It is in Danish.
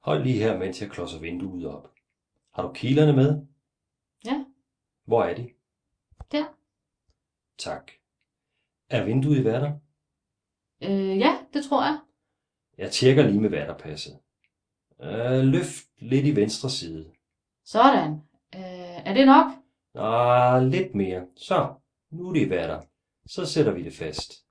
Hold lige her, mens jeg klodser vinduet op. Har du kilerne med? Ja, Hvor er de? der. Tak. Er vinduet i vater? Ja, det tror jeg. Jeg tjekker lige med vatterpasset. Løft lidt i venstre side. Sådan. Er det nok? Lidt mere. Så, nu er det i vater. Så sætter vi det fast.